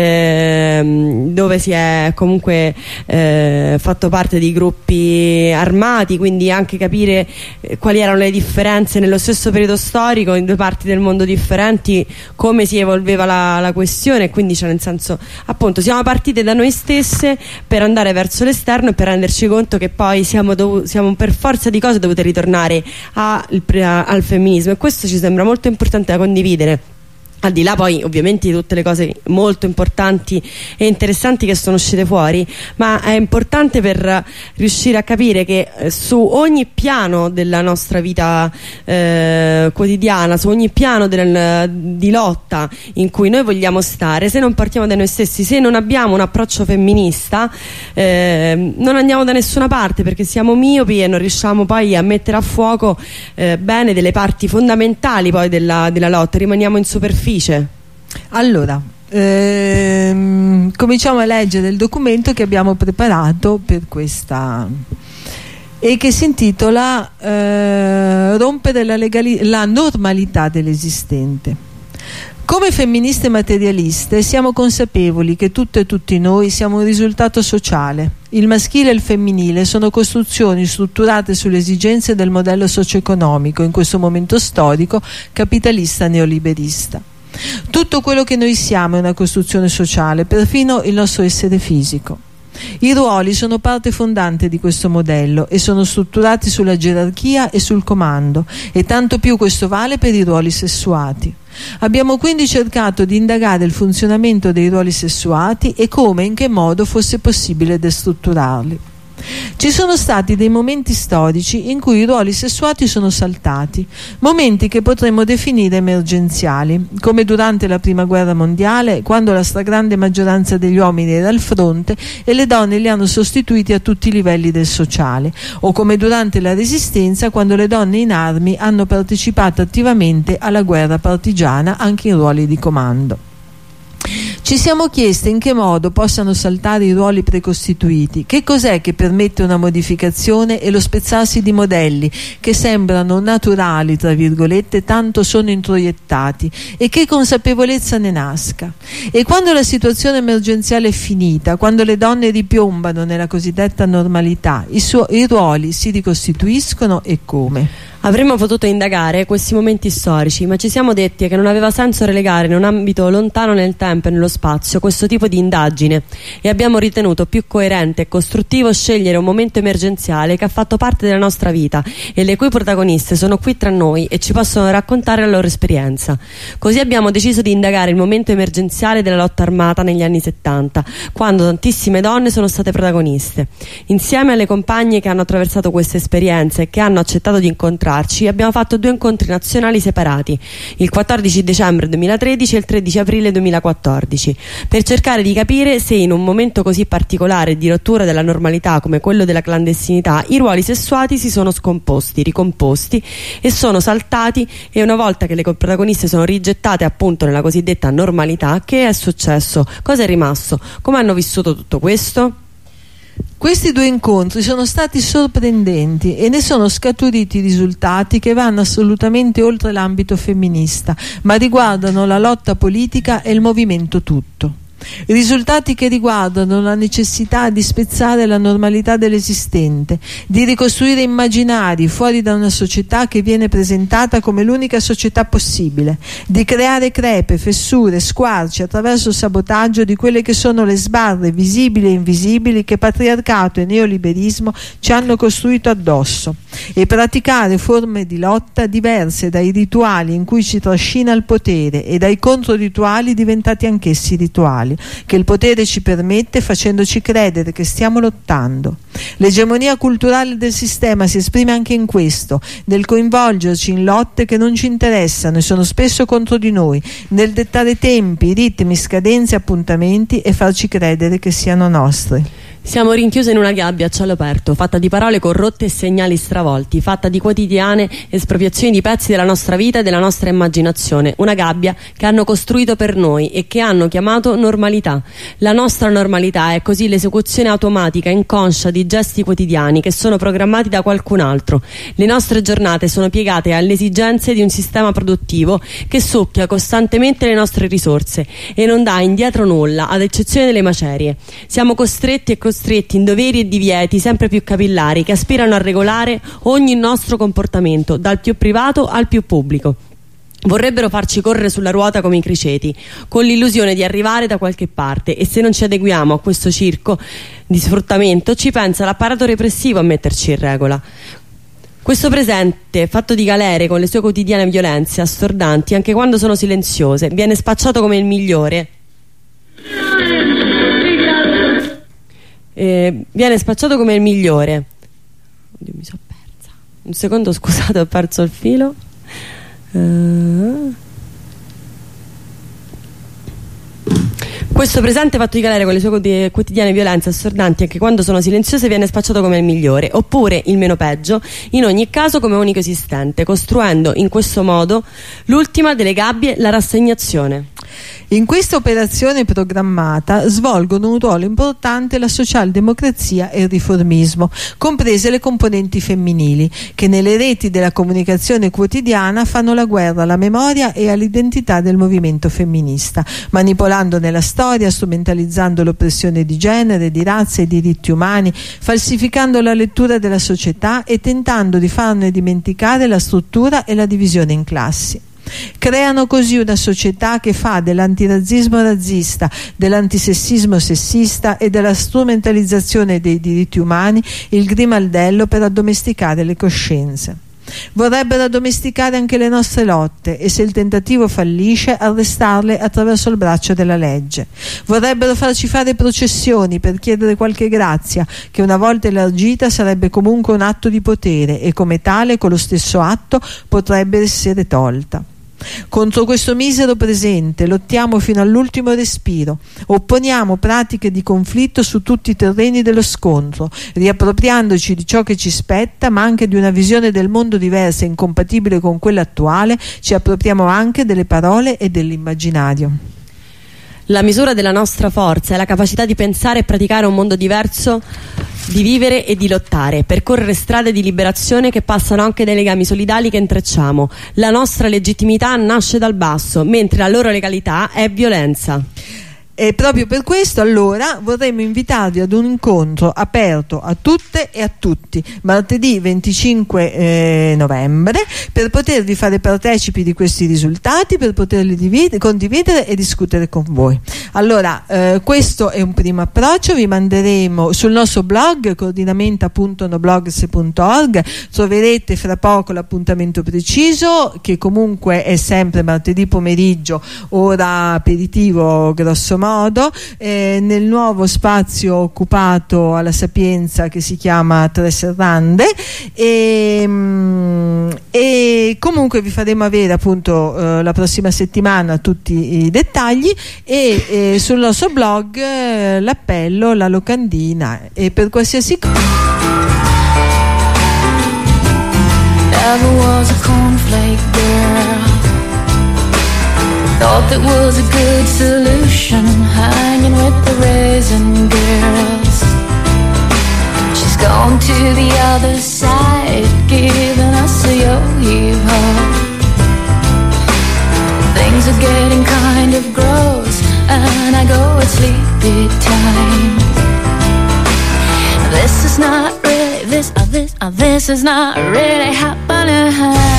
eh, dove si è comunque eh, fatto parte di gruppi armati, quindi anche capire eh, quali erano le differenze nello stesso periodo storico in due parti del mondo differenti, come si evolveva la, la questione. Quindi cioè nel senso, appunto, siamo partite da noi stesse per andare verso l'esterno e per renderci conto che poi siamo, siamo per forza di cose dovute ritornare a, il, a, al femminismo, e questo ci sembra molto importante da condividere, al di là poi ovviamente di tutte le cose molto importanti e interessanti che sono uscite fuori, ma è importante per riuscire a capire che eh, su ogni piano della nostra vita eh, quotidiana, su ogni piano del, di lotta in cui noi vogliamo stare, se non partiamo da noi stessi, se non abbiamo un approccio femminista, eh, non andiamo da nessuna parte, perché siamo miopi e non riusciamo poi a mettere a fuoco eh, bene delle parti fondamentali poi della, della lotta, rimaniamo in superficie. Allora, ehm, cominciamo a leggere il documento che abbiamo preparato per questa e che si intitola eh, Rompere la, legali- la normalità dell'esistente. Come femministe materialiste siamo consapevoli che tutte e tutti noi siamo un risultato sociale. Il maschile e il femminile sono costruzioni strutturate sulle esigenze del modello socio-economico, in questo momento storico, capitalista neoliberista. Tutto quello che noi siamo è una costruzione sociale, perfino il nostro essere fisico. I ruoli sono parte fondante di questo modello e sono strutturati sulla gerarchia e sul comando, e tanto più questo vale per i ruoli sessuati. Abbiamo quindi cercato di indagare il funzionamento dei ruoli sessuati e come e in che modo fosse possibile destrutturarli. Ci sono stati dei momenti storici in cui i ruoli sessuati sono saltati, momenti che potremmo definire emergenziali, come durante la Prima Guerra Mondiale, quando la stragrande maggioranza degli uomini era al fronte e le donne li hanno sostituiti a tutti i livelli del sociale, o come durante la Resistenza, quando le donne in armi hanno partecipato attivamente alla guerra partigiana anche in ruoli di comando. Ci siamo chiesti in che modo possano saltare i ruoli precostituiti, che cos'è che permette una modificazione e lo spezzarsi di modelli che sembrano naturali, tra virgolette, tanto sono introiettati, e che consapevolezza ne nasca. E quando la situazione emergenziale è finita, quando le donne ripiombano nella cosiddetta normalità, i, suo- i ruoli si ricostituiscono e come? Avremmo potuto indagare questi momenti storici, ma ci siamo detti che non aveva senso relegare in un ambito lontano nel tempo e nello spazio questo tipo di indagine, e abbiamo ritenuto più coerente e costruttivo scegliere un momento emergenziale che ha fatto parte della nostra vita e le cui protagoniste sono qui tra noi e ci possono raccontare la loro esperienza. Così abbiamo deciso di indagare il momento emergenziale della lotta armata negli anni settanta, quando tantissime donne sono state protagoniste. Insieme alle compagne che hanno attraversato questa esperienza e che hanno accettato di incontrarci, abbiamo fatto due incontri nazionali separati, il quattordici dicembre duemilatredici e il tredici aprile duemilaquattordici, per cercare di capire se in un momento così particolare di rottura della normalità come quello della clandestinità i ruoli sessuati si sono scomposti, ricomposti e sono saltati, e una volta che le protagoniste sono rigettate appunto nella cosiddetta normalità, che è successo? Cosa è rimasto? Come hanno vissuto tutto questo? Questi due incontri sono stati sorprendenti e ne sono scaturiti risultati che vanno assolutamente oltre l'ambito femminista, ma riguardano la lotta politica e il movimento tutto. Risultati che riguardano la necessità di spezzare la normalità dell'esistente, di ricostruire immaginari fuori da una società che viene presentata come l'unica società possibile, di creare crepe, fessure, squarci attraverso il sabotaggio di quelle che sono le sbarre visibili e invisibili che patriarcato e neoliberismo ci hanno costruito addosso, e praticare forme di lotta diverse dai rituali in cui ci trascina il potere e dai controrituali diventati anch'essi rituali che il potere ci permette, facendoci credere che stiamo lottando. L'egemonia culturale del sistema si esprime anche in questo, nel coinvolgerci in lotte che non ci interessano e sono spesso contro di noi, nel dettare tempi, ritmi, scadenze, appuntamenti e farci credere che siano nostri. Siamo rinchiuse in una gabbia a cielo aperto, fatta di parole corrotte e segnali stravolti, fatta di quotidiane espropriazioni di pezzi della nostra vita e della nostra immaginazione. Una gabbia che hanno costruito per noi e che hanno chiamato normalità. La nostra normalità è così l'esecuzione automatica, inconscia di gesti quotidiani che sono programmati da qualcun altro. Le nostre giornate sono piegate alle esigenze di un sistema produttivo che succhia costantemente le nostre risorse e non dà indietro nulla, ad eccezione delle macerie. Siamo costretti e costretti stretti in doveri e divieti sempre più capillari che aspirano a regolare ogni nostro comportamento, dal più privato al più pubblico. Vorrebbero farci correre sulla ruota come i criceti, con l'illusione di arrivare da qualche parte, e se non ci adeguiamo a questo circo di sfruttamento ci pensa l'apparato repressivo a metterci in regola. Questo presente, fatto di galere con le sue quotidiane violenze assordanti, anche quando sono silenziose, viene spacciato come il migliore. Eh, viene spacciato come il migliore. Oddio, mi sono persa. Un secondo, scusate, ho perso il filo. Uh... Questo presente fatto di galere con le sue quotidiane violenze assordanti, anche quando sono silenziose, viene spacciato come il migliore, oppure il meno peggio, in ogni caso come unico esistente, costruendo in questo modo l'ultima delle gabbie, la rassegnazione. In questa operazione programmata svolgono un ruolo importante la socialdemocrazia e il riformismo, comprese le componenti femminili, che nelle reti della comunicazione quotidiana fanno la guerra alla memoria e all'identità del movimento femminista, manipolandone la storia, strumentalizzando l'oppressione di genere, di razza e diritti umani, falsificando la lettura della società e tentando di farne dimenticare la struttura e la divisione in classi. Creano così una società che fa dell'antirazzismo razzista, dell'antisessismo sessista e della strumentalizzazione dei diritti umani il grimaldello per addomesticare le coscienze. Vorrebbero addomesticare anche le nostre lotte e, se il tentativo fallisce, arrestarle attraverso il braccio della legge. Vorrebbero farci fare processioni per chiedere qualche grazia che, una volta elargita, sarebbe comunque un atto di potere e come tale, con lo stesso atto, potrebbe essere tolta. Contro questo misero presente lottiamo fino all'ultimo respiro, opponiamo pratiche di conflitto su tutti i terreni dello scontro, riappropriandoci di ciò che ci spetta, ma anche di una visione del mondo diversa e incompatibile con quella attuale. Ci appropriamo anche delle parole e dell'immaginario. La misura della nostra forza è la capacità di pensare e praticare un mondo diverso, di vivere e di lottare, percorrere strade di liberazione che passano anche dai legami solidali che intrecciamo. La nostra legittimità nasce dal basso, mentre la loro legalità è violenza. E proprio per questo, allora, vorremmo invitarvi ad un incontro aperto a tutte e a tutti martedì venticinque eh, novembre, per potervi fare partecipi di questi risultati, per poterli divid- condividere e discutere con voi. Allora, eh, questo è un primo approccio. Vi manderemo sul nostro blog coordinamenta punto noblogs punto org, troverete fra poco l'appuntamento preciso, che comunque è sempre martedì pomeriggio, ora aperitivo grosso modo, modo eh, nel nuovo spazio occupato alla Sapienza che si chiama Tre Serrande, e, mm, e comunque vi faremo avere appunto eh, la prossima settimana tutti i dettagli, e eh, sul nostro blog eh, l'appello, la locandina, e per qualsiasi cosa. Never was a cornflake girl. Thought that was a good solution, hanging with the raisin girls. She's gone to the other side, giving us a yo-yo. Things are getting kind of gross, and I go at sleepy time. This is not really, this, uh, this, uh, this is not really happening.